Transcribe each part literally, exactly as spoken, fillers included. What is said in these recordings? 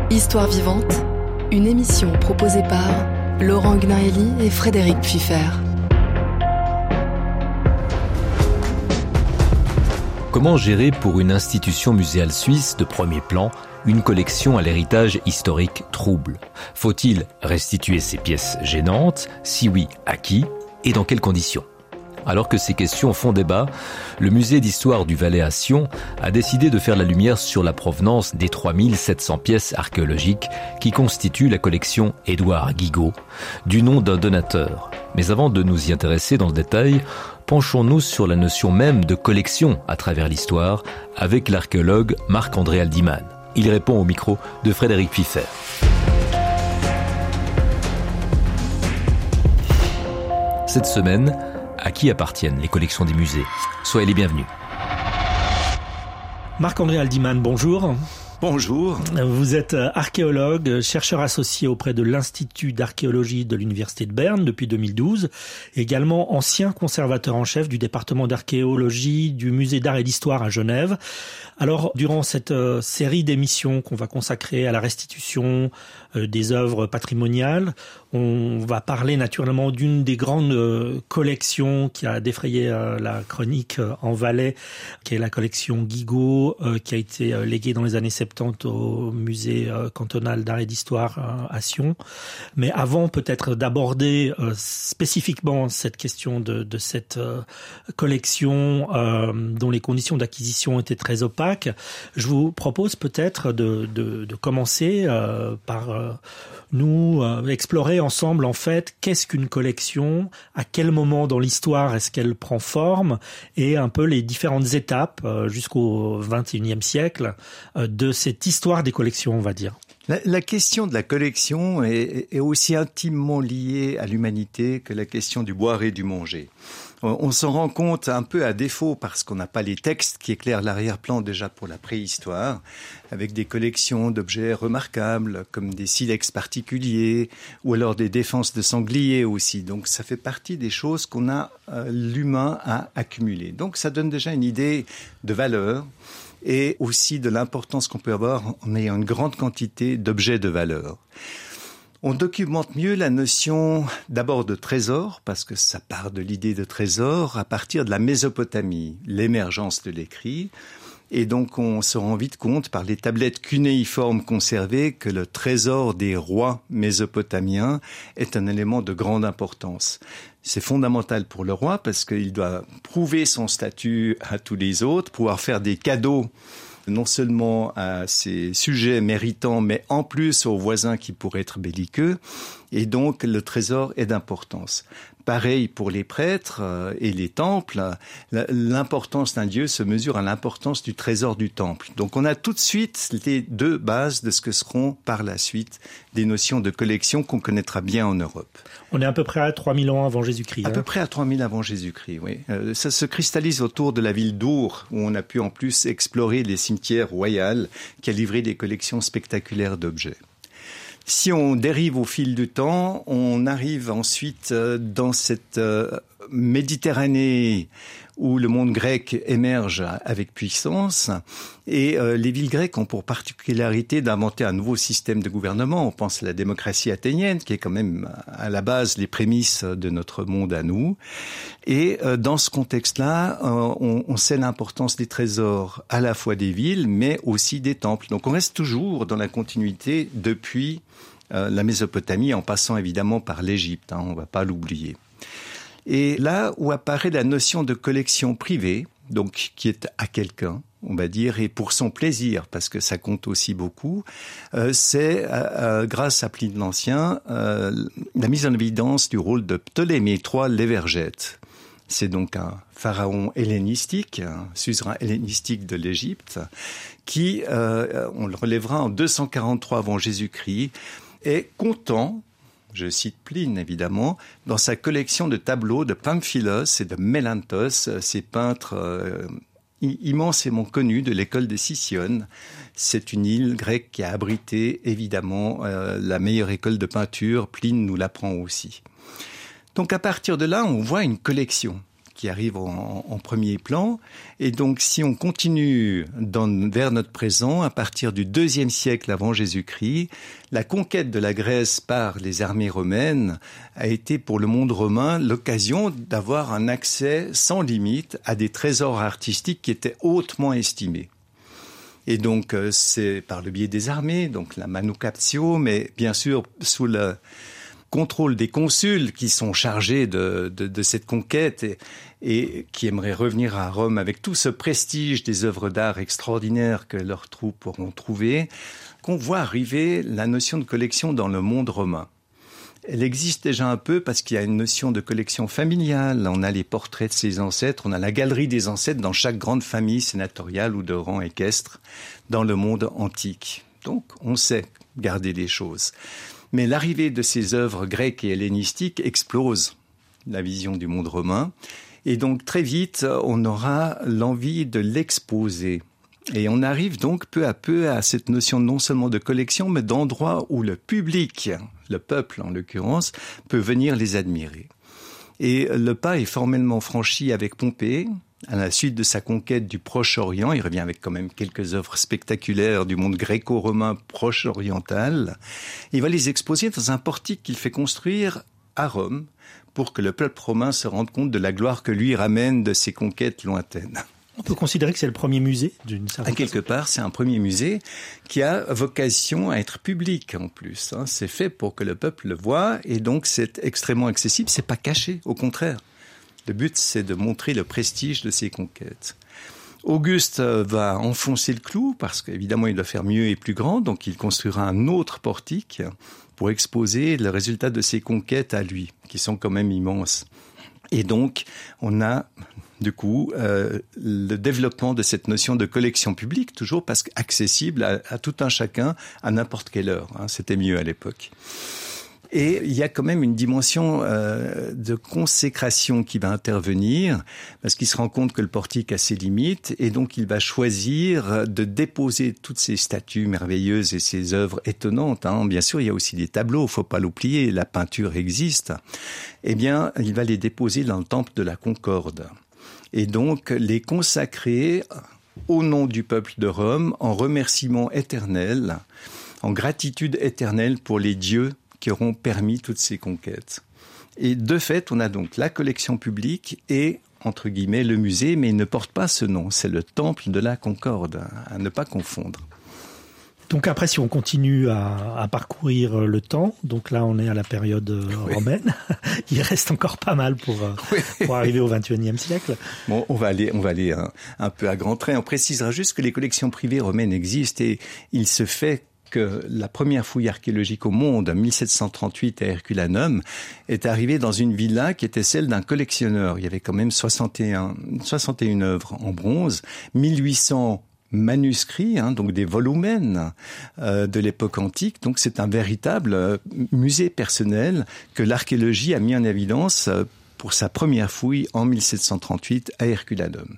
Histoire vivante, une émission proposée par Laurent Gnaeli et Frédéric Pfiffer. Comment gérer pour une institution muséale suisse de premier plan une collection à l'héritage historique trouble ? Faut-il restituer ces pièces gênantes ? Si oui, à qui ? Et dans quelles conditions ? Alors que ces questions font débat, le musée d'histoire du Valais à Sion a décidé de faire la lumière sur la provenance des trois mille sept cents pièces archéologiques qui constituent la collection Édouard Guigaud, du nom d'un donateur. Mais avant de nous y intéresser dans le détail, penchons-nous sur la notion même de collection à travers l'histoire avec l'archéologue Marc-André Haldiman. Il répond au micro de Frédéric Pfiffer. Cette semaine, à qui appartiennent les collections des musées ? Soyez les bienvenus. Marc-André Haldiman, bonjour. Bonjour. Vous êtes archéologue, chercheur associé auprès de l'Institut d'archéologie de l'Université de Berne depuis deux mille douze, et également ancien conservateur en chef du département d'archéologie du musée d'art et d'histoire à Genève. Alors, durant cette euh, série d'émissions qu'on va consacrer à la restitution euh, des œuvres patrimoniales, on va parler naturellement d'une des grandes euh, collections qui a défrayé euh, la chronique euh, en Valais, qui est la collection Guigaud, euh, qui a été euh, léguée dans les années soixante-dix au musée euh, cantonal d'art et d'histoire euh, à Sion. Mais avant peut-être d'aborder euh, spécifiquement cette question de, de cette euh, collection euh, dont les conditions d'acquisition étaient très opaques, je vous propose peut-être de, de, de commencer euh, par euh, nous euh, explorer ensemble en fait qu'est-ce qu'une collection, à quel moment dans l'histoire est-ce qu'elle prend forme, et un peu les différentes étapes euh, jusqu'au vingt et unième siècle euh, de cette histoire des collections, on va dire. La, la question de la collection est, est aussi intimement liée à l'humanité que la question du boire et du manger. On s'en rend compte un peu à défaut parce qu'on n'a pas les textes qui éclairent l'arrière-plan déjà pour la préhistoire, avec des collections d'objets remarquables comme des silex particuliers ou alors des défenses de sangliers aussi. Donc ça fait partie des choses qu'on a euh, l'humain à accumuler. Donc ça donne déjà une idée de valeur et aussi de l'importance qu'on peut avoir en ayant une grande quantité d'objets de valeur. On documente mieux la notion d'abord de trésor, parce que ça part de l'idée de trésor à partir de la Mésopotamie, l'émergence de l'écrit. Et donc on se rend vite compte par les tablettes cunéiformes conservées que le trésor des rois mésopotamiens est un élément de grande importance. C'est fondamental pour le roi parce qu'il doit prouver son statut à tous les autres, pouvoir faire des cadeaux non seulement à ses sujets méritants, mais en plus aux voisins qui pourraient être belliqueux. Et donc, le trésor est d'importance. Pareil pour les prêtres et les temples. L'importance d'un dieu se mesure à l'importance du trésor du temple. Donc, on a tout de suite les deux bases de ce que seront par la suite des notions de collection qu'on connaîtra bien en Europe. On est à peu près à trois mille ans avant Jésus-Christ. À hein. peu près à trois mille avant Jésus-Christ, oui. Euh, ça se cristallise autour de la ville d'Our, où on a pu en plus explorer les cimetières royaux qui a livré des collections spectaculaires d'objets. Si on dérive au fil du temps, on arrive ensuite dans cette Méditerranée où le monde grec émerge avec puissance. Et euh, les villes grecques ont pour particularité d'inventer un nouveau système de gouvernement. On pense à la démocratie athénienne, qui est quand même à la base les prémices de notre monde à nous. Et euh, dans ce contexte-là, euh, on, on sait l'importance des trésors à la fois des villes, mais aussi des temples. Donc on reste toujours dans la continuité depuis euh, la Mésopotamie, en passant évidemment par l'Égypte, hein, on ne va pas l'oublier. Et là où apparaît la notion de collection privée, donc qui est à quelqu'un, on va dire, et pour son plaisir, parce que ça compte aussi beaucoup, euh, c'est euh, grâce à Pline l'Ancien euh, la mise en évidence du rôle de Ptolémée trois l'Évergète. C'est donc un pharaon hellénistique, un suzerain hellénistique de l'Égypte, qui, euh, on le relèvera en deux cent quarante-trois avant Jésus-Christ, est content, je cite Pline évidemment, dans sa collection de tableaux de Pamphilos et de Mélanthos, ces peintres euh, immensément connus de l'école de Sicyone. C'est une île grecque qui a abrité évidemment euh, la meilleure école de peinture, Pline nous l'apprend aussi. Donc à partir de là, on voit une collection qui arrive en, en premier plan. Et donc, si on continue dans, vers notre présent, à partir du deuxième siècle avant Jésus-Christ, la conquête de la Grèce par les armées romaines a été pour le monde romain l'occasion d'avoir un accès sans limite à des trésors artistiques qui étaient hautement estimés. Et donc, c'est par le biais des armées, donc la manufactio, mais bien sûr sous le contrôle des consuls qui sont chargés de, de, de cette conquête et, et qui aimeraient revenir à Rome avec tout ce prestige des œuvres d'art extraordinaires que leurs troupes auront trouvées, qu'on voit arriver la notion de collection dans le monde romain. Elle existe déjà un peu parce qu'il y a une notion de collection familiale. On a les portraits de ses ancêtres, on a la galerie des ancêtres dans chaque grande famille sénatoriale ou de rang équestre dans le monde antique. Donc, on sait garder les choses. Mais l'arrivée de ces œuvres grecques et hellénistiques explose la vision du monde romain. Et donc, très vite, on aura l'envie de l'exposer. Et on arrive donc peu à peu à cette notion non seulement de collection, mais d'endroit où le public, le peuple en l'occurrence, peut venir les admirer. Et le pas est formellement franchi avec Pompée. À la suite de sa conquête du Proche-Orient, il revient avec quand même quelques œuvres spectaculaires du monde gréco-romain proche-oriental. Il va les exposer dans un portique qu'il fait construire à Rome pour que le peuple romain se rende compte de la gloire que lui ramène de ses conquêtes lointaines. On peut considérer que c'est le premier musée d'une certaine À quelque part, c'est un premier musée qui a vocation à être public en plus. C'est fait pour que le peuple le voie et donc c'est extrêmement accessible. C'est pas caché, au contraire. Le but, c'est de montrer le prestige de ses conquêtes. Auguste va enfoncer le clou parce qu'évidemment, il doit faire mieux et plus grand. Donc, il construira un autre portique pour exposer le résultat de ses conquêtes à lui, qui sont quand même immenses. Et donc, on a, du coup, euh, le développement de cette notion de collection publique, toujours parce qu'accessible à, à tout un chacun à n'importe quelle heure. Hein, c'était mieux à l'époque. Et il y a quand même une dimension euh, de consécration qui va intervenir, parce qu'il se rend compte que le portique a ses limites, et donc il va choisir de déposer toutes ces statues merveilleuses et ces œuvres étonnantes. Hein. Bien sûr, il y a aussi des tableaux, faut pas l'oublier, la peinture existe. Eh bien, il va les déposer dans le temple de la Concorde. Et donc, les consacrer au nom du peuple de Rome, en remerciement éternel, en gratitude éternelle pour les dieux qui auront permis toutes ces conquêtes. Et de fait, on a donc la collection publique et, entre guillemets, le musée, mais il ne porte pas ce nom. C'est le temple de la Concorde, à ne pas confondre. Donc après, si on continue à, à parcourir le temps, donc là on est à la période oui. romaine, il reste encore pas mal pour, oui. pour arriver au vingt et unième siècle. Bon, on va aller, on va aller un, un peu à grands traits. On précisera juste que les collections privées romaines existent et il se fait que la première fouille archéologique au monde, en mille sept cent trente-huit à Herculanum, est arrivée dans une villa qui était celle d'un collectionneur. Il y avait quand même soixante et un, soixante et une œuvres en bronze, mille huit cents manuscrits, hein, donc des volumens euh, de l'époque antique. Donc c'est un véritable euh, musée personnel que l'archéologie a mis en évidence euh, pour sa première fouille en mille sept cent trente-huit à Herculanum.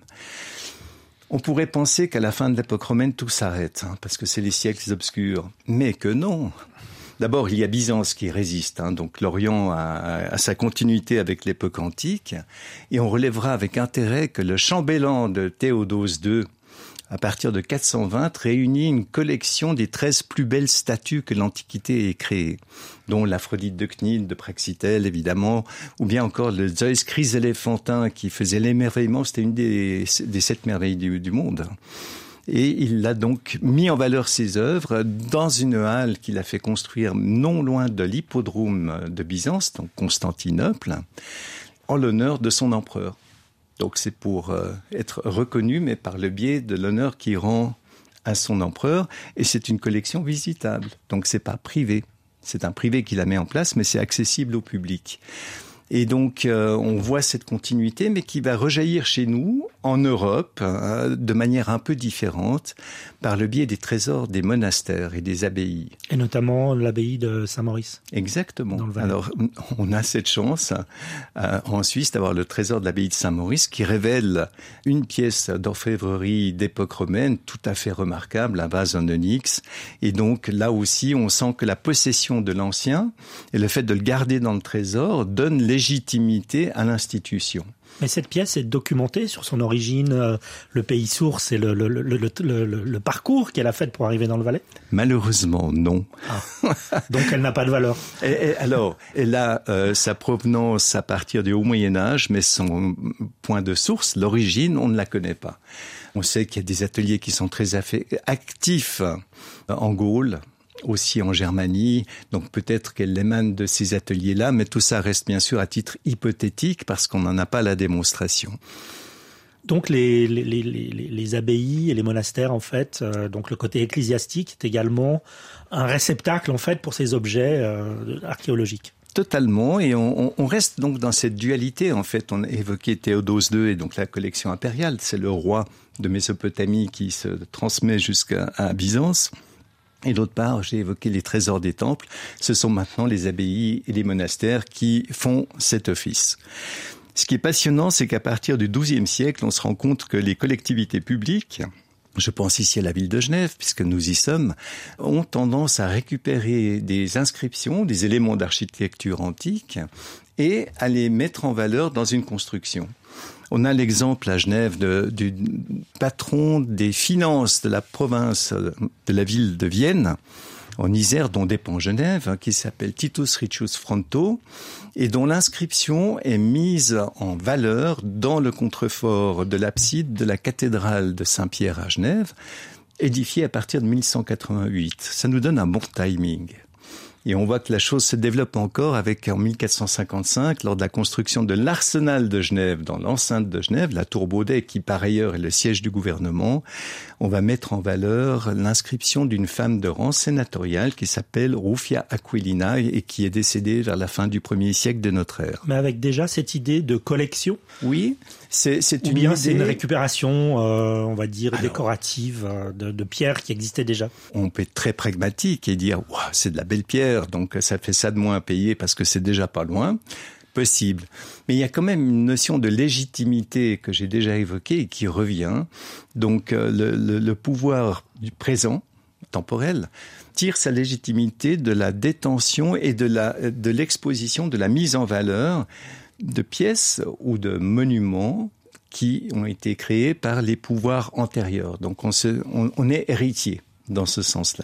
On pourrait penser qu'à la fin de l'époque romaine, tout s'arrête, hein, parce que c'est les siècles obscurs. Mais que non. D'abord, il y a Byzance qui résiste, hein, donc l'Orient a, a sa continuité avec l'époque antique. Et on relèvera avec intérêt que le chambellan de Théodose deux, à partir de quatre cent vingt, réunit une collection des treize plus belles statues que l'Antiquité ait créées, dont l'Aphrodite de Cnide, de Praxitèle, évidemment, ou bien encore le Zeus chryséléphantin qui faisait l'émerveillement, c'était une des, des sept merveilles du, du monde. Et il a donc mis en valeur ses œuvres dans une halle qu'il a fait construire non loin de l'hippodrome de Byzance, donc Constantinople, en l'honneur de son empereur. Donc c'est pour euh, être reconnu, mais par le biais de l'honneur qu'il rend à son empereur. Et c'est une collection visitable. Donc c'est pas privé. C'est un privé qui la met en place, mais c'est accessible au public. Et donc euh, on voit cette continuité, mais qui va rejaillir chez nous, en Europe, euh, de manière un peu différente, par le biais des trésors des monastères et des abbayes. Et notamment l'abbaye de Saint-Maurice. Exactement. Alors, on a cette chance euh, en Suisse d'avoir le trésor de l'abbaye de Saint-Maurice qui révèle une pièce d'orfèvrerie d'époque romaine tout à fait remarquable, un vase en onyx. Et donc, là aussi, on sent que la possession de l'ancien et le fait de le garder dans le trésor donne légitimité à l'institution. Mais cette pièce est documentée sur son origine, euh, le pays source et le, le, le, le, le, le, le parcours qu'elle a fait pour arriver dans le Valais? Malheureusement, non. Ah. Donc elle n'a pas de valeur. Et, et alors, elle a euh, sa provenance à partir du Haut Moyen-Âge, mais son point de source, l'origine, on ne la connaît pas. On sait qu'il y a des ateliers qui sont très actifs en Gaule, aussi en Germanie, donc peut-être qu'elle émane de ces ateliers-là, mais tout ça reste bien sûr à titre hypothétique parce qu'on n'en a pas la démonstration. Donc les, les, les, les, les abbayes et les monastères, en fait, euh, donc le côté ecclésiastique est également un réceptacle, en fait, pour ces objets euh, archéologiques. Totalement, et on, on reste donc dans cette dualité. En fait, on a évoqué Théodose deux et donc la collection impériale, c'est le roi de Mésopotamie qui se transmet jusqu'à à Byzance. Et d'autre part, j'ai évoqué les trésors des temples. Ce sont maintenant les abbayes et les monastères qui font cet office. Ce qui est passionnant, c'est qu'à partir du douzième siècle, on se rend compte que les collectivités publiques, je pense ici à la ville de Genève, puisque nous y sommes, ont tendance à récupérer des inscriptions, des éléments d'architecture antique et à les mettre en valeur dans une construction. On a l'exemple à Genève de, du patron des finances de la province de la ville de Vienne, en Isère, dont dépend Genève, qui s'appelle Titus Riccius Fronto, et dont l'inscription est mise en valeur dans le contrefort de l'abside de la cathédrale de Saint-Pierre à Genève, édifiée à partir de mille cent quatre-vingt-huit. Ça nous donne un bon timing. Et on voit que la chose se développe encore avec, en mille quatre cent cinquante-cinq, lors de la construction de l'arsenal de Genève, dans l'enceinte de Genève, la tour Baudet, qui par ailleurs est le siège du gouvernement, on va mettre en valeur l'inscription d'une femme de rang sénatorial qui s'appelle Rufia Aquilina et qui est décédée vers la fin du premier siècle de notre ère. Mais avec déjà cette idée de collection? Oui, c'est, c'est une Ou bien idée... c'est une récupération, euh, on va dire, Alors, décorative euh, de, de pierres qui existaient déjà? On peut être très pragmatique et dire wow, « c'est de la belle pierre, donc ça fait ça de moins à payer parce que c'est déjà pas loin ». Possible. Mais il y a quand même une notion de légitimité que j'ai déjà évoquée et qui revient. Donc euh, le, le, le pouvoir du présent, temporel, tire sa légitimité de la détention et de, la, de l'exposition, de la mise en valeur de pièces ou de monuments qui ont été créés par les pouvoirs antérieurs. Donc on, se, on, on est héritier dans ce sens-là.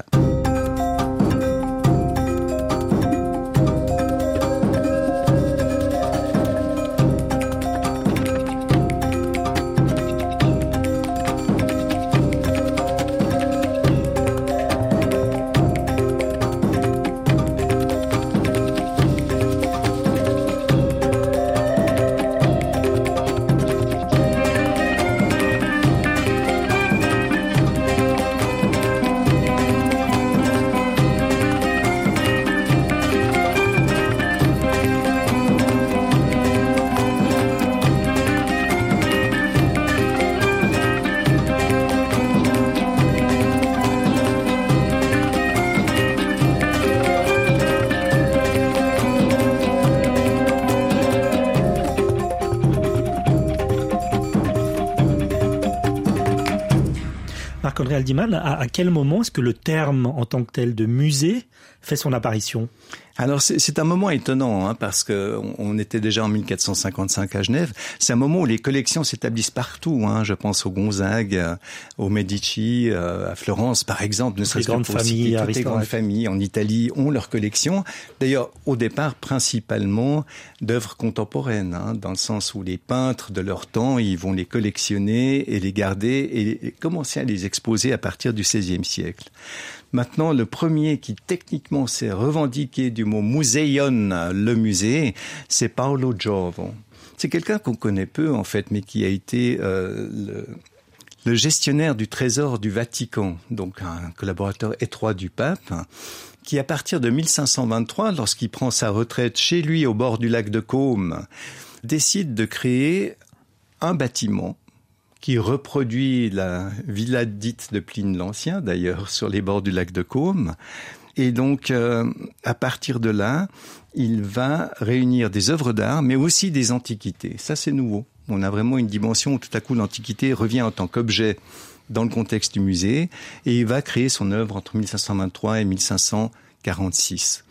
Marc-André Haldiman, à, à quel moment est-ce que le terme en tant que tel de musée fait son apparition ? Alors c'est, c'est un moment étonnant hein, parce que on était déjà en mille quatre cent cinquante-cinq à Genève. C'est un moment où les collections s'établissent partout. Hein. Je pense au Gonzague, aux Medici, à Florence par exemple. Ne serait-ce que pour citer toutes les grandes familles en Italie ont leurs collections. D'ailleurs, au départ, principalement d'œuvres contemporaines, hein, dans le sens où les peintres de leur temps, ils vont les collectionner et les garder et, et commencer à les exposer à partir du seizième siècle. Maintenant, le premier qui techniquement s'est revendiqué du mot museion, le musée, c'est Paolo Giorgio. C'est quelqu'un qu'on connaît peu en fait, mais qui a été euh, le, le gestionnaire du trésor du Vatican, donc un collaborateur étroit du pape, qui à partir de mille cinq cent vingt-trois, lorsqu'il prend sa retraite chez lui au bord du lac de Côme, décide de créer un bâtiment qui reproduit la villa dite de Pline l'Ancien, d'ailleurs, sur les bords du lac de Côme. Et donc, euh, à partir de là, il va réunir des œuvres d'art, mais aussi des antiquités. Ça, c'est nouveau. On a vraiment une dimension où tout à coup l'antiquité revient en tant qu'objet dans le contexte du musée, et il va créer son œuvre entre mille cinq cent vingt-trois et mille cinq cent quarante-six.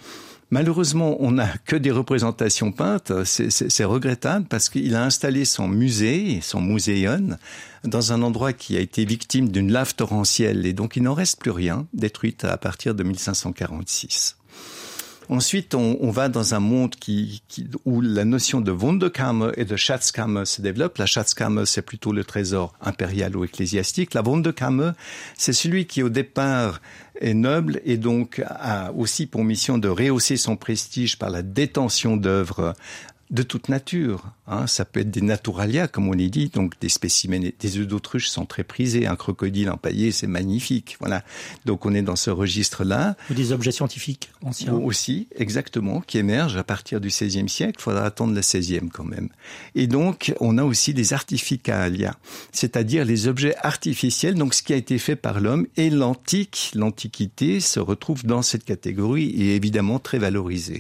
Malheureusement, on n'a que des représentations peintes. C'est, c'est, c'est regrettable parce qu'il a installé son musée, son muséon, dans un endroit qui a été victime d'une lave torrentielle. Et donc, il n'en reste plus rien, détruite à partir de mille cinq cent quarante-six. Ensuite, on, on va dans un monde qui, qui, où la notion de Wunderkammer et de Schatzkammer se développe. La Schatzkammer, c'est plutôt le trésor impérial ou ecclésiastique. La Wunderkammer, c'est celui qui, au départ, est noble et donc a aussi pour mission de rehausser son prestige par la détention d'œuvres de toute nature. Hein. Ça peut être des naturalia, comme on les dit, donc des spécimens, des œufs d'autruche sont très prisés. Un crocodile empaillé, c'est magnifique. Voilà. Donc on est dans ce registre-là. Ou des objets scientifiques anciens. Aussi, exactement, qui émergent à partir du seizième siècle. Il faudra attendre le seizième quand même. Et donc, on a aussi des artificalia, c'est-à-dire les objets artificiels, donc ce qui a été fait par l'homme. Et l'antique, l'antiquité se retrouve dans cette catégorie et est évidemment très valorisée.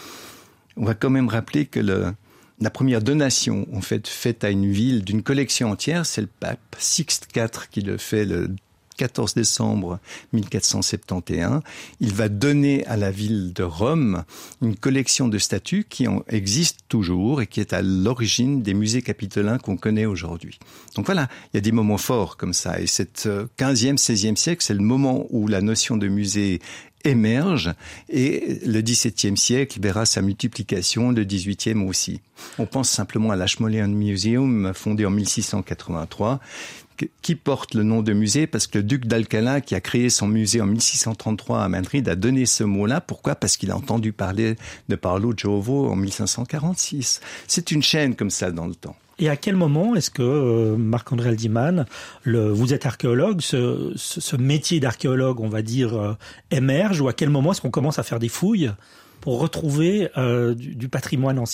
On va quand même rappeler que le, la première donation, en fait, faite à une ville d'une collection entière, c'est le pape Sixte quatre qui le fait le quatorze décembre mille quatre cent soixante et onze. Il va donner à la ville de Rome une collection de statues qui en existe toujours et qui est à l'origine des musées capitolins qu'on connaît aujourd'hui. Donc voilà, il y a des moments forts comme ça. Et cette quinzième, seizième siècle, c'est le moment où la notion de musée émerge et le dix-septième siècle verra sa multiplication, le dix-huitième aussi. On pense simplement à l'Ashmolean Museum fondé en mille six cent quatre-vingt-trois qui porte le nom de musée parce que le duc d'Alcalá qui a créé son musée en mille six cent trente-trois à Madrid a donné ce mot-là. Pourquoi ? Parce qu'il a entendu parler de Paolo Giovo en mille cinq cent quarante-six. C'est une chaîne comme ça dans le temps. Et à quel moment est-ce que, euh, Marc-André Haldiman, le, vous êtes archéologue, ce, ce, ce métier d'archéologue, on va dire, euh, émerge, ou à quel moment est-ce qu'on commence à faire des fouilles pour retrouver euh, du, du patrimoine ancien ?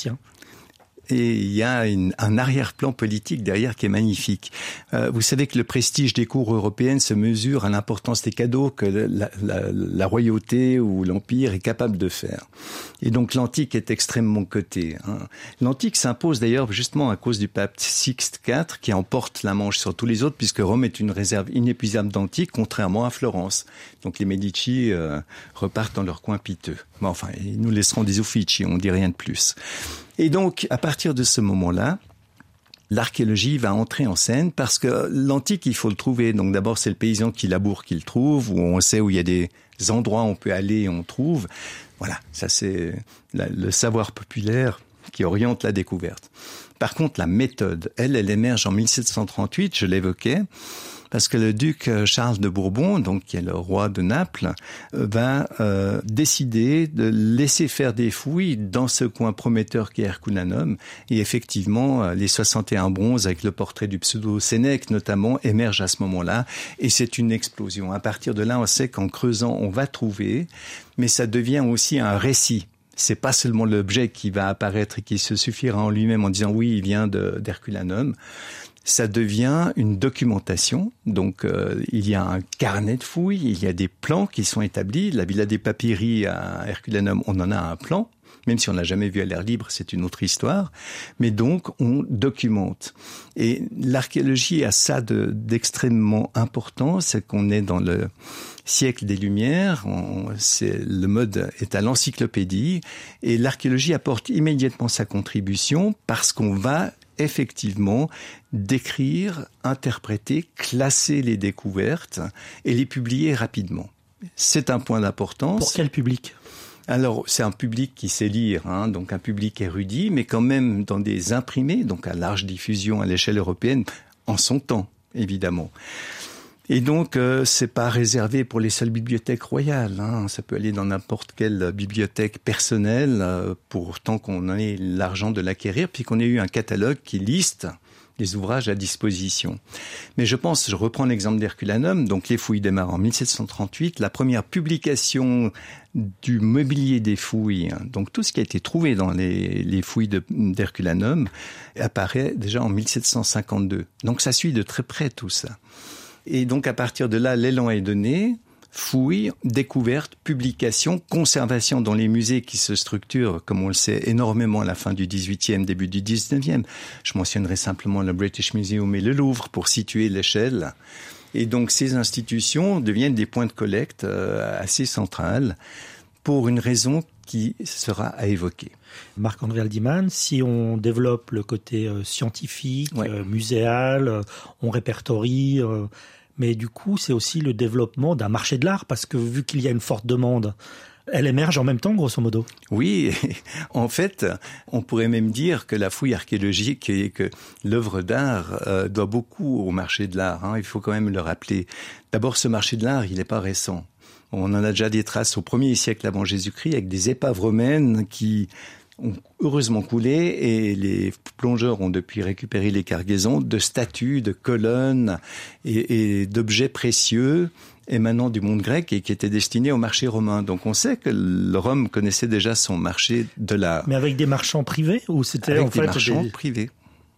Et il y a une, un arrière-plan politique derrière qui est magnifique. Euh, vous savez que le prestige des cours européennes se mesure à l'importance des cadeaux que la, la, la royauté ou l'empire est capable de faire. Et donc l'antique est extrêmement coté. Hein. L'antique s'impose d'ailleurs justement à cause du pape Sixte quatre qui emporte la manche sur tous les autres puisque Rome est une réserve inépuisable d'antique contrairement à Florence. Donc les Médicis euh, repartent dans leur coin piteux. Mais enfin, ils nous laisseront des Uffizi, on dit rien de plus. Et donc, à partir de ce moment-là, l'archéologie va entrer en scène parce que l'antique, il faut le trouver. Donc d'abord, c'est le paysan qui laboure qui le trouve, où on sait où il y a des endroits où on peut aller et on trouve. Voilà, ça c'est la, le savoir populaire qui oriente la découverte. Par contre, la méthode, elle, elle émerge en mille sept cent trente-huit, je l'évoquais, parce que le duc Charles de Bourbon, donc qui est le roi de Naples, va euh, décider de laisser faire des fouilles dans ce coin prometteur qu'est Herculanum. Et effectivement, les soixante et un bronzes avec le portrait du pseudo-Sénèque notamment émergent à ce moment-là. Et c'est une explosion. À partir de là, on sait qu'en creusant, on va trouver, mais ça devient aussi un récit. C'est pas seulement l'objet qui va apparaître et qui se suffira en lui-même en disant oui, il vient de, d'Herculanum. Ça devient une documentation. Donc, euh, il y a un carnet de fouilles, il y a des plans qui sont établis. La Villa des Papyri à Herculanum, on en a un plan. Même si on n'a jamais vu à l'air libre, c'est une autre histoire. Mais donc, on documente. Et l'archéologie a ça de, d'extrêmement important, c'est qu'on est dans le siècle des Lumières. On, c'est, le mode est à l'encyclopédie. Et l'archéologie apporte immédiatement sa contribution parce qu'on va effectivement décrire, interpréter, classer les découvertes et les publier rapidement. C'est un point d'importance. Pour quel public ? Alors, c'est un public qui sait lire, hein, donc un public érudit, mais quand même dans des imprimés, donc à large diffusion à l'échelle européenne, en son temps, évidemment. Et donc, euh, c'est pas réservé pour les seules bibliothèques royales. Hein. Ça peut aller dans n'importe quelle bibliothèque personnelle, euh, pour tant qu'on ait l'argent de l'acquérir, puis qu'on ait eu un catalogue qui liste les ouvrages à disposition. Mais je pense, je reprends l'exemple d'Herculanum, donc les fouilles démarrent en mille sept cent trente-huit, la première publication du mobilier des fouilles, donc tout ce qui a été trouvé dans les, les fouilles de, d'Herculanum, apparaît déjà en mille sept cent cinquante-deux. Donc ça suit de très près tout ça. Et donc à partir de là, l'élan est donné. Fouilles, découvertes, publications, conservation dans les musées qui se structurent, comme on le sait, énormément à la fin du dix-huitième, début du dix-neuvième. Je mentionnerai simplement le British Museum et le Louvre pour situer l'échelle. Et donc ces institutions deviennent des points de collecte euh, assez centrales pour une raison qui sera à évoquer. Marc-André Haldiman, si on développe le côté euh, scientifique, ouais. euh, muséal, euh, on répertorie, euh, mais du coup c'est aussi le développement d'un marché de l'art, parce que vu qu'il y a une forte demande, elle émerge en même temps, grosso modo. Oui, en fait, on pourrait même dire que la fouille archéologique et que l'œuvre d'art euh, doit beaucoup au marché de l'art. Hein. Il faut quand même le rappeler. D'abord, ce marché de l'art, il n'est pas récent. On en a déjà des traces au premier siècle avant Jésus-Christ avec des épaves romaines qui ont heureusement coulé et les plongeurs ont depuis récupéré les cargaisons de statues, de colonnes et, et d'objets précieux émanant du monde grec et qui étaient destinés au marché romain. Donc on sait que le Rome connaissait déjà son marché de l'art. Mais avec des marchands privés ou c'était avec en des fait marchands des... privés.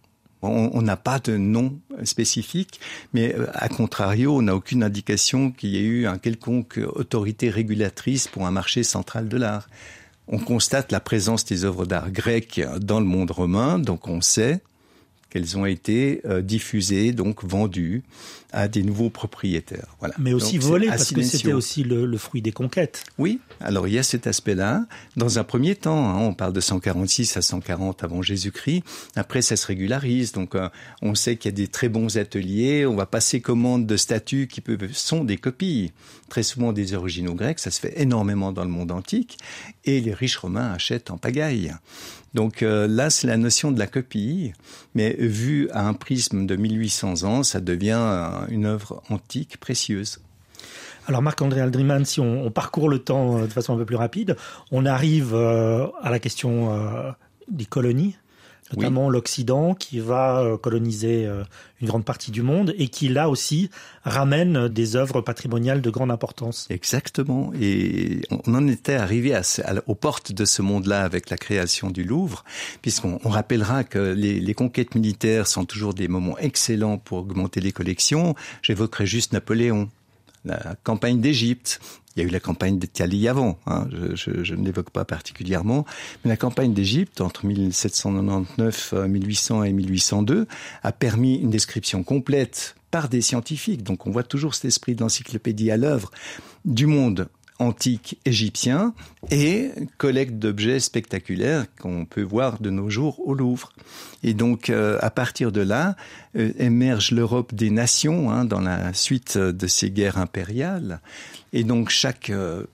On n'a pas de nom spécifique, mais à contrario, on n'a aucune indication qu'il y ait eu un quelconque autorité régulatrice pour un marché central de l'art. On constate la présence des œuvres d'art grecques dans le monde romain, donc on sait qu'elles ont été euh, diffusées, donc vendues à des nouveaux propriétaires. Voilà. Mais aussi donc, volées, parce que c'était aussi le, le fruit des conquêtes. Oui, alors il y a cet aspect-là. Dans un premier temps, hein, on parle de cent quarante-six à cent quarante avant Jésus-Christ. Après, ça se régularise. Donc, euh, on sait qu'il y a des très bons ateliers. On va passer commande de statues qui peuvent, sont des copies, très souvent des originaux grecs. Ça se fait énormément dans le monde antique. Et les riches romains achètent en pagaille. Donc euh, là, c'est la notion de la copie, mais vue à un prisme de mille huit cents ans, ça devient euh, une œuvre antique précieuse. Alors Marc-André Haldiman, si on, on parcourt le temps de façon un peu plus rapide, on arrive euh, à la question euh, des colonies, notamment oui. l'Occident qui va euh, coloniser euh, une grande partie du monde et qui là aussi ramène des œuvres patrimoniales de grande importance. Exactement, et on en était arrivé à, à, aux portes de ce monde-là avec la création du Louvre, puisqu'on on rappellera que les, les conquêtes militaires sont toujours des moments excellents pour augmenter les collections. J'évoquerai juste Napoléon, la campagne d'Égypte. Il y a eu la campagne d'Italie avant, hein, je, je, je ne l'évoque pas particulièrement, mais la campagne d'Égypte entre mille sept cent quatre-vingt-dix-neuf, mille huit cents et mille huit cent deux a permis une description complète par des scientifiques. Donc on voit toujours cet esprit de l'encyclopédie à l'œuvre du monde antique égyptien et collecte d'objets spectaculaires qu'on peut voir de nos jours au Louvre. Et donc, euh, à partir de là, euh, émerge l'Europe des nations hein, dans la suite de ces guerres impériales. Et donc, chaque euh,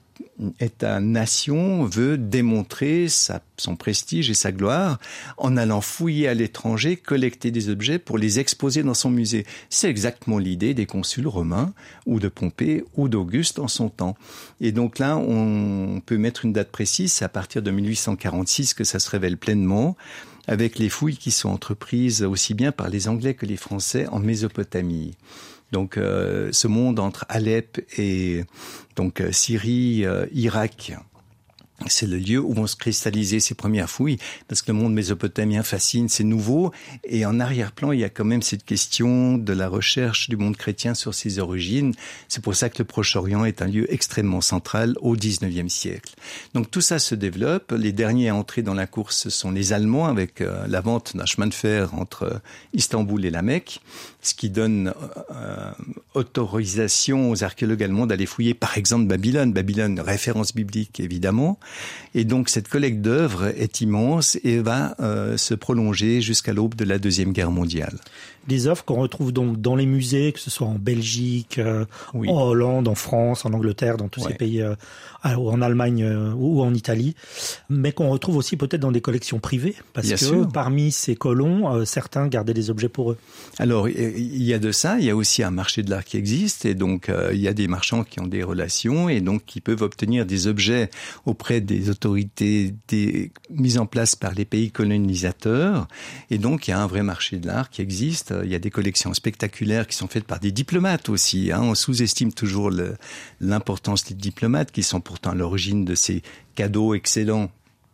État-nation veut démontrer sa, son prestige et sa gloire en allant fouiller à l'étranger, collecter des objets pour les exposer dans son musée. C'est exactement l'idée des consuls romains ou de Pompée ou d'Auguste en son temps. Et donc là, on peut mettre une date précise, c'est à partir de mille huit cent quarante-six que ça se révèle pleinement, avec les fouilles qui sont entreprises aussi bien par les Anglais que les Français en Mésopotamie. Donc euh, ce monde entre Alep et donc euh, Syrie, euh, Irak, c'est le lieu où vont se cristalliser ces premières fouilles, parce que le monde mésopotamien fascine, c'est nouveau, et en arrière-plan, il y a quand même cette question de la recherche du monde chrétien sur ses origines. C'est pour ça que le Proche-Orient est un lieu extrêmement central au dix-neuvième siècle. Donc tout ça se développe. Les derniers à entrer dans la course sont les Allemands, avec euh, la vente d'un chemin de fer entre Istanbul et la Mecque, ce qui donne euh, autorisation aux archéologues allemands d'aller fouiller, par exemple, Babylone. Babylone, référence biblique, évidemment. Et donc, cette collecte d'œuvres est immense et va euh, se prolonger jusqu'à l'aube de la Deuxième Guerre mondiale. Des œuvres qu'on retrouve donc dans les musées, que ce soit en Belgique, euh, oui. en Hollande, en France, en Angleterre, dans tous ouais. ces pays, euh, ou en Allemagne euh, ou en Italie, mais qu'on retrouve aussi peut-être dans des collections privées, parce Bien que sûr. Parmi ces colons, euh, certains gardaient des objets pour eux. Alors, il y a de ça, il y a aussi un marché de l'art qui existe, et donc euh, il y a des marchands qui ont des relations, et donc qui peuvent obtenir des objets auprès des autorités des, mises en place par les pays colonisateurs, et donc il y a un vrai marché de l'art qui existe. Il y a des collections spectaculaires qui sont faites par des diplomates aussi. Hein. On sous-estime toujours le, l'importance des diplomates qui sont pourtant à l'origine de ces cadeaux excellents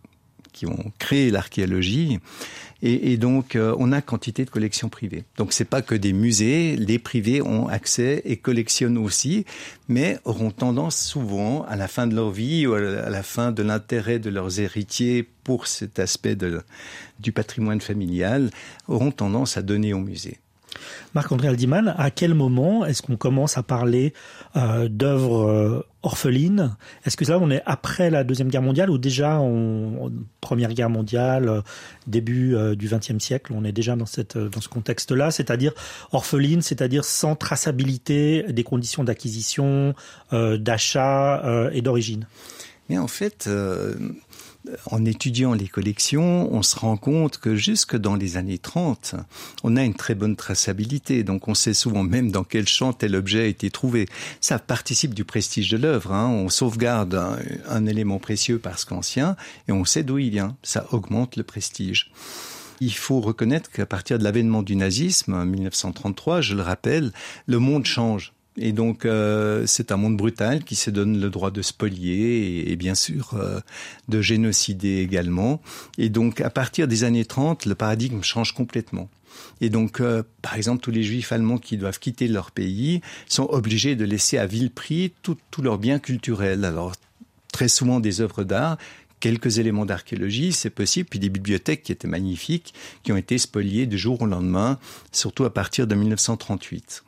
qui ont créé l'archéologie. Et, et donc, euh, on a quantité de collections privées. Donc, c'est pas que des musées. Les privés ont accès et collectionnent aussi, mais auront tendance souvent, à la fin de leur vie ou à la fin de l'intérêt de leurs héritiers pour cet aspect de, du patrimoine familial, auront tendance à donner au musée. Marc-André Haldiman, à quel moment est-ce qu'on commence à parler euh, d'œuvres euh, orphelines ? Est-ce que là, on est après la Deuxième Guerre mondiale ou déjà en, en Première Guerre mondiale, euh, début euh, du vingtième siècle, on est déjà dans, cette, dans ce contexte-là, c'est-à-dire orphelines, c'est-à-dire sans traçabilité des conditions d'acquisition, euh, d'achat euh, et d'origine ? Mais en fait... Euh... En étudiant les collections, on se rend compte que jusque dans les années trente, on a une très bonne traçabilité. Donc on sait souvent même dans quel champ tel objet a été trouvé. Ça participe du prestige de l'œuvre. Hein. On sauvegarde un, un élément précieux parce qu'ancien et on sait d'où il vient. Ça augmente le prestige. Il faut reconnaître qu'à partir de l'avènement du nazisme, en mille neuf cent trente-trois, je le rappelle, le monde change. Et donc, euh, c'est un monde brutal qui se donne le droit de spolier et, et bien sûr euh, de génocider également. Et donc, à partir des années trente, le paradigme change complètement. Et donc, euh, par exemple, tous les juifs allemands qui doivent quitter leur pays sont obligés de laisser à vil prix tous leurs biens culturels. Alors, très souvent des œuvres d'art, quelques éléments d'archéologie, c'est possible, puis des bibliothèques qui étaient magnifiques, qui ont été spoliées du jour au lendemain, surtout à partir de mille neuf cent trente-huit.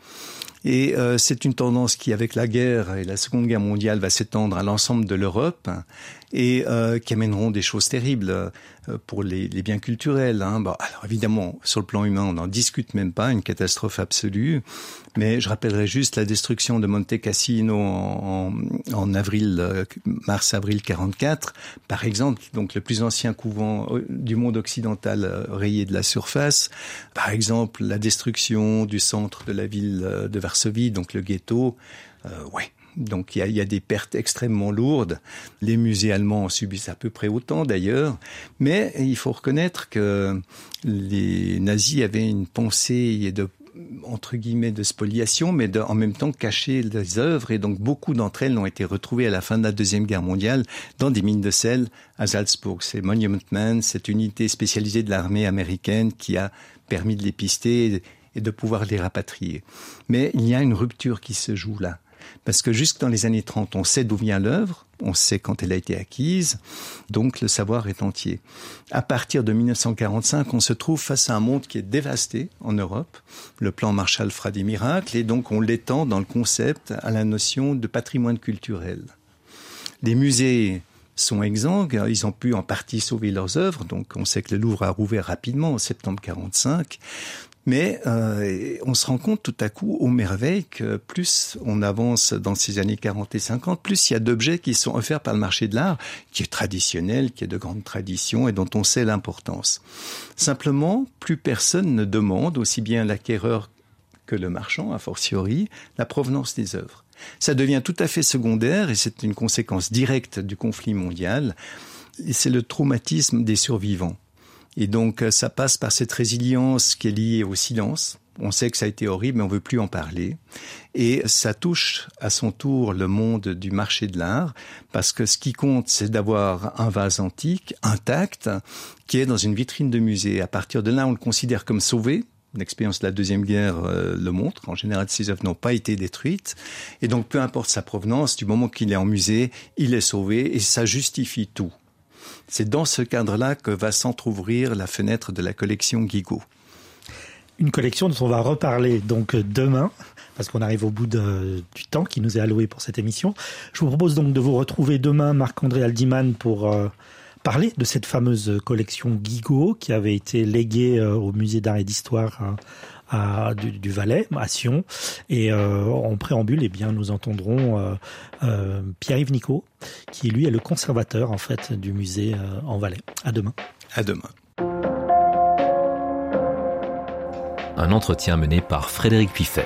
Et euh, c'est une tendance qui, avec la guerre et la Seconde Guerre mondiale, va s'étendre à l'ensemble de l'Europe et euh, qui amèneront des choses terribles euh, pour les, les biens culturels. Hein. Bon, alors évidemment, sur le plan humain, on n'en discute même pas, une catastrophe absolue. Mais je rappellerai juste la destruction de Monte Cassino en, en, en avril, euh, mars-avril quarante-quatre, par exemple, donc le plus ancien couvent du monde occidental euh, rayé de la surface. Par exemple, la destruction du centre de la ville euh, de Varsovie, donc le ghetto. Euh, ouais. Donc il y a, il y a des pertes extrêmement lourdes. Les musées allemands en subissent à peu près autant d'ailleurs. Mais il faut reconnaître que les nazis avaient une pensée de entre guillemets de spoliation, mais de, en même temps cacher les œuvres. Et donc beaucoup d'entre elles ont été retrouvées à la fin de la Deuxième Guerre mondiale dans des mines de sel à Salzbourg. C'est Monument Man, cette unité spécialisée de l'armée américaine qui a permis de les pister et de pouvoir les rapatrier. Mais il y a une rupture qui se joue là. Parce que jusque dans les années trente, on sait d'où vient l'œuvre, on sait quand elle a été acquise, donc le savoir est entier. À partir de mille neuf cent quarante-cinq, on se trouve face à un monde qui est dévasté en Europe. Le plan Marshall fera des miracles et donc on l'étend dans le concept à la notion de patrimoine culturel. Les musées sont exsangues, ils ont pu en partie sauver leurs œuvres, donc on sait que le Louvre a rouvert rapidement en septembre quarante-cinq. Mais euh, on se rend compte tout à coup, aux merveilles, que plus on avance dans ces années quarante et cinquante, plus il y a d'objets qui sont offerts par le marché de l'art, qui est traditionnel, qui est de grande tradition et dont on sait l'importance. Simplement, plus personne ne demande, aussi bien l'acquéreur que le marchand, a fortiori, la provenance des œuvres. Ça devient tout à fait secondaire et c'est une conséquence directe du conflit mondial. Et c'est le traumatisme des survivants. Et donc, ça passe par cette résilience qui est liée au silence. On sait que ça a été horrible, mais on veut plus en parler. Et ça touche à son tour le monde du marché de l'art, parce que ce qui compte, c'est d'avoir un vase antique, intact, qui est dans une vitrine de musée. À partir de là, on le considère comme sauvé. L'expérience de la Deuxième Guerre euh, le montre. En général, ces œuvres n'ont pas été détruites. Et donc, peu importe sa provenance, du moment qu'il est en musée, il est sauvé et ça justifie tout. C'est dans ce cadre-là que va s'entrouvrir la fenêtre de la collection Guigaud. Une collection dont on va reparler donc demain, parce qu'on arrive au bout de, du temps qui nous est alloué pour cette émission. Je vous propose donc de vous retrouver demain, Marc-André Haldiman, pour euh, parler de cette fameuse collection Guigaud qui avait été léguée euh, au Musée d'Art et d'Histoire hein, à, du, du Valais, à Sion. Et euh, en préambule, eh bien, nous entendrons euh, euh, Pierre-Yves Nicot, qui lui est le conservateur en fait du musée euh, en Valais. À demain. À demain. Un entretien mené par Frédéric Piffert.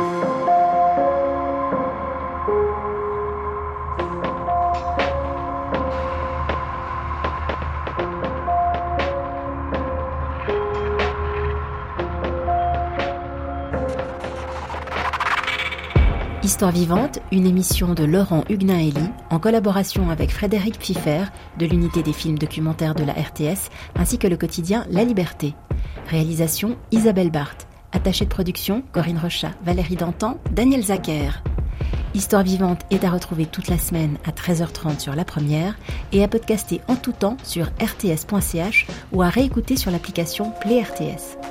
Histoire vivante, une émission de Laurent Huguenin-Hélie en collaboration avec Frédéric Piffert de l'unité des films documentaires de la R T S ainsi que le quotidien La Liberté. Réalisation Isabelle Barthes. Attachée de production Corinne Rochat, Valérie Dantan, Daniel Zacher. Histoire vivante est à retrouver toute la semaine à treize heures trente sur La Première et à podcaster en tout temps sur r t s point c h ou à réécouter sur l'application Play R T S.